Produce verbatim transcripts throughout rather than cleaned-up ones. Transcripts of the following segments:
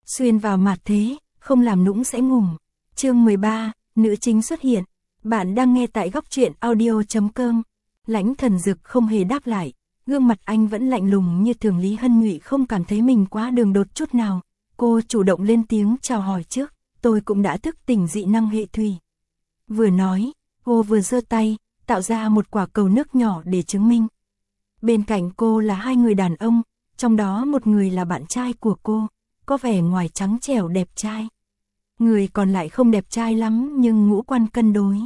xuyên vào mặt thế, không làm nũng sẽ ngủm. Chương mười ba, nữ chính xuất hiện. Bạn đang nghe tại góc truyện audio chấm com. Lãnh Thần Dực không hề đáp lại, gương mặt anh vẫn lạnh lùng như thường. Lý Hân Nhụy không cảm thấy mình quá đường đột chút nào, cô chủ động lên tiếng chào hỏi trước, tôi cũng đã thức tỉnh dị năng hệ thủy. Vừa nói, cô vừa giơ tay, tạo ra một quả cầu nước nhỏ để chứng minh. Bên cạnh cô là hai người đàn ông, trong đó một người là bạn trai của cô, có vẻ ngoài trắng trẻo đẹp trai. Người còn lại không đẹp trai lắm nhưng ngũ quan cân đối.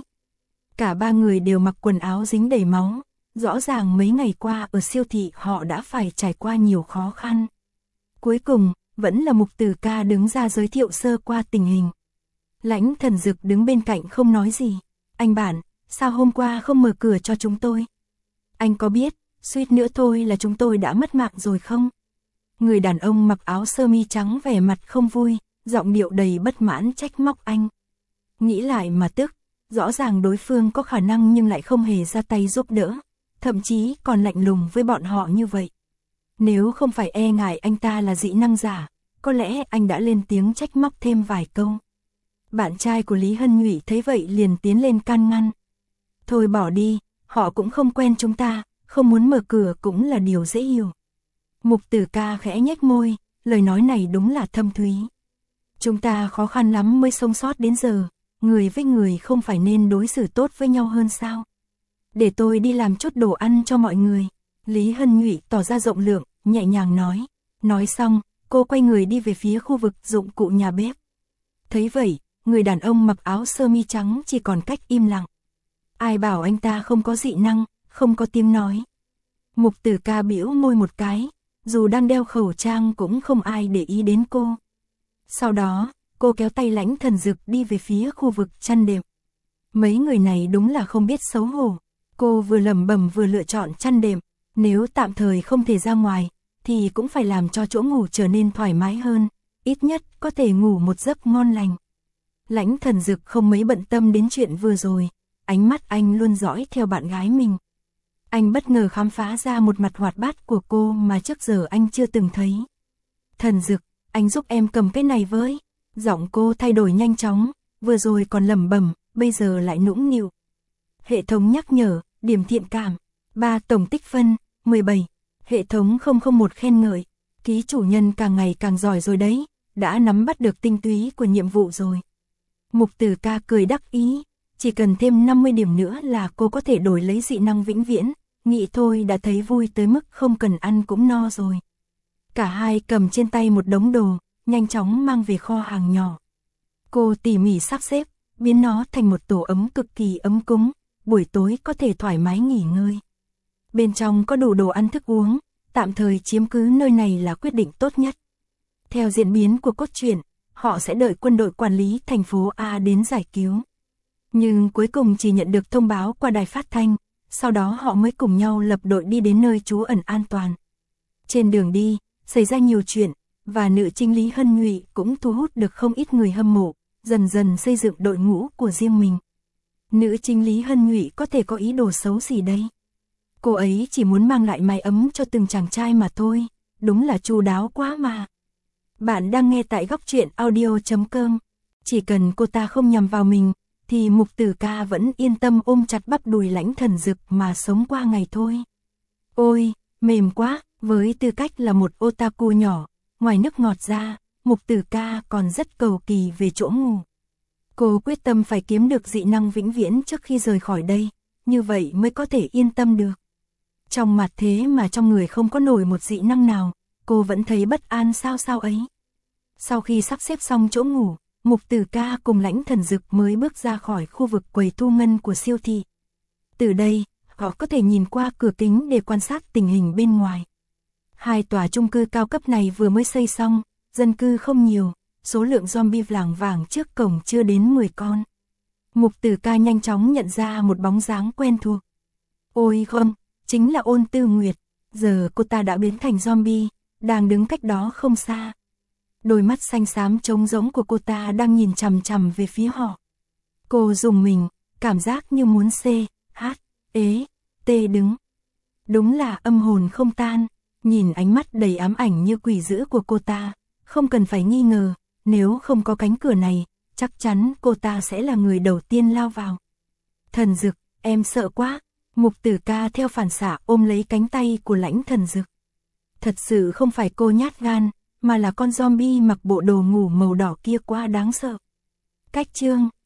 Cả ba người đều mặc quần áo dính đầy máu, rõ ràng mấy ngày qua ở siêu thị họ đã phải trải qua nhiều khó khăn. Cuối cùng, vẫn là Mục Tử Ca đứng ra giới thiệu sơ qua tình hình. Lãnh Thần Dực đứng bên cạnh không nói gì. Anh bạn, sao hôm qua không mở cửa cho chúng tôi? Anh có biết, suýt nữa thôi là chúng tôi đã mất mạng rồi không? Người đàn ông mặc áo sơ mi trắng vẻ mặt không vui, giọng điệu đầy bất mãn trách móc anh. Nghĩ lại mà tức, rõ ràng đối phương có khả năng nhưng lại không hề ra tay giúp đỡ, thậm chí còn lạnh lùng với bọn họ như vậy. Nếu không phải e ngại anh ta là dị năng giả, có lẽ anh đã lên tiếng trách móc thêm vài câu. Bạn trai của Lý Hân Nhụy thấy vậy liền tiến lên can ngăn. Thôi bỏ đi, họ cũng không quen chúng ta, không muốn mở cửa cũng là điều dễ hiểu. Mục Tử Ca khẽ nhếch môi, lời nói này đúng là thâm thúy. Chúng ta khó khăn lắm mới sống sót đến giờ, người với người không phải nên đối xử tốt với nhau hơn sao? Để tôi đi làm chút đồ ăn cho mọi người. Lý Hân Nhụy tỏ ra rộng lượng, nhẹ nhàng nói. Nói xong, cô quay người đi về phía khu vực dụng cụ nhà bếp. Thấy vậy, người đàn ông mặc áo sơ mi trắng chỉ còn cách im lặng. Ai bảo anh ta không có dị năng, không có tiếng nói. Mục Tử Ca bĩu môi một cái, dù đang đeo khẩu trang cũng không ai để ý đến cô. Sau đó, cô kéo tay Lãnh Thần Dực đi về phía khu vực chăn đệm. Mấy người này đúng là không biết xấu hổ. Cô vừa lẩm bẩm vừa lựa chọn chăn đệm, nếu tạm thời không thể ra ngoài, thì cũng phải làm cho chỗ ngủ trở nên thoải mái hơn, ít nhất có thể ngủ một giấc ngon lành. Lãnh Thần Dực không mấy bận tâm đến chuyện vừa rồi, ánh mắt anh luôn dõi theo bạn gái mình. Anh bất ngờ khám phá ra một mặt hoạt bát của cô mà trước giờ anh chưa từng thấy. Thần Dực, anh giúp em cầm cái này với. Giọng cô thay đổi nhanh chóng, vừa rồi còn lẩm bẩm, bây giờ lại nũng nịu. Hệ thống nhắc nhở, điểm thiện cảm, ba tổng tích phân, mười bảy. Hệ thống không không một khen ngợi, ký chủ nhân càng ngày càng giỏi rồi đấy, đã nắm bắt được tinh túy của nhiệm vụ rồi. Mục Tử Ca cười đắc ý, chỉ cần thêm năm mươi điểm nữa là cô có thể đổi lấy dị năng vĩnh viễn, nghĩ thôi đã thấy vui tới mức không cần ăn cũng no rồi. Cả hai cầm trên tay một đống đồ, nhanh chóng mang về kho hàng nhỏ. Cô tỉ mỉ sắp xếp, biến nó thành một tổ ấm cực kỳ ấm cúng, buổi tối có thể thoải mái nghỉ ngơi. Bên trong có đủ đồ ăn thức uống, tạm thời chiếm cứ nơi này là quyết định tốt nhất. Theo diễn biến của cốt truyện, họ sẽ đợi quân đội quản lý thành phố A đến giải cứu. Nhưng cuối cùng chỉ nhận được thông báo qua đài phát thanh, sau đó họ mới cùng nhau lập đội đi đến nơi trú ẩn an toàn. Trên đường đi, xảy ra nhiều chuyện, và nữ chính Lý Hân Nhụy cũng thu hút được không ít người hâm mộ, dần dần xây dựng đội ngũ của riêng mình. Nữ chính Lý Hân Nhụy có thể có ý đồ xấu gì đây? Cô ấy chỉ muốn mang lại mái ấm cho từng chàng trai mà thôi, đúng là chu đáo quá mà. Bạn đang nghe tại góc truyện audio chấm com. Chỉ cần cô ta không nhằm vào mình, thì Mục Tử Ca vẫn yên tâm ôm chặt bắp đùi Lãnh Thần Dực mà sống qua ngày thôi. Ôi, mềm quá, với tư cách là một otaku nhỏ, ngoài nước ngọt ra, Mục Tử Ca còn rất cầu kỳ về chỗ ngủ. Cô quyết tâm phải kiếm được dị năng vĩnh viễn trước khi rời khỏi đây, như vậy mới có thể yên tâm được. Trong mặt thế mà trong người không có nổi một dị năng nào, cô vẫn thấy bất an sao sao ấy. Sau khi sắp xếp xong chỗ ngủ, Mục Tử Ca cùng Lãnh Thần Dực mới bước ra khỏi khu vực quầy thu ngân của siêu thị. Từ đây, họ có thể nhìn qua cửa kính để quan sát tình hình bên ngoài. Hai tòa chung cư cao cấp này vừa mới xây xong, dân cư không nhiều, số lượng zombie lảng vảng trước cổng chưa đến mười con. Mục Tử Ca nhanh chóng nhận ra một bóng dáng quen thuộc. Ôi không, chính là Ôn Tư Nguyệt, giờ cô ta đã biến thành zombie, đang đứng cách đó không xa. Đôi mắt xanh xám trống rỗng của cô ta đang nhìn chằm chằm về phía họ. Cô rùng mình, cảm giác như muốn C, H, ế, T đứng. Đúng là âm hồn không tan, nhìn ánh mắt đầy ám ảnh như quỷ dữ của cô ta, Không cần phải nghi ngờ, nếu không có cánh cửa này, chắc chắn cô ta sẽ là người đầu tiên lao vào. Thần Dực, em sợ quá. Mục Tử Ca theo phản xạ ôm lấy cánh tay của Lãnh Thần Dực. Thật sự không phải cô nhát gan, mà là con zombie mặc bộ đồ ngủ màu đỏ kia quá đáng sợ. Cách chương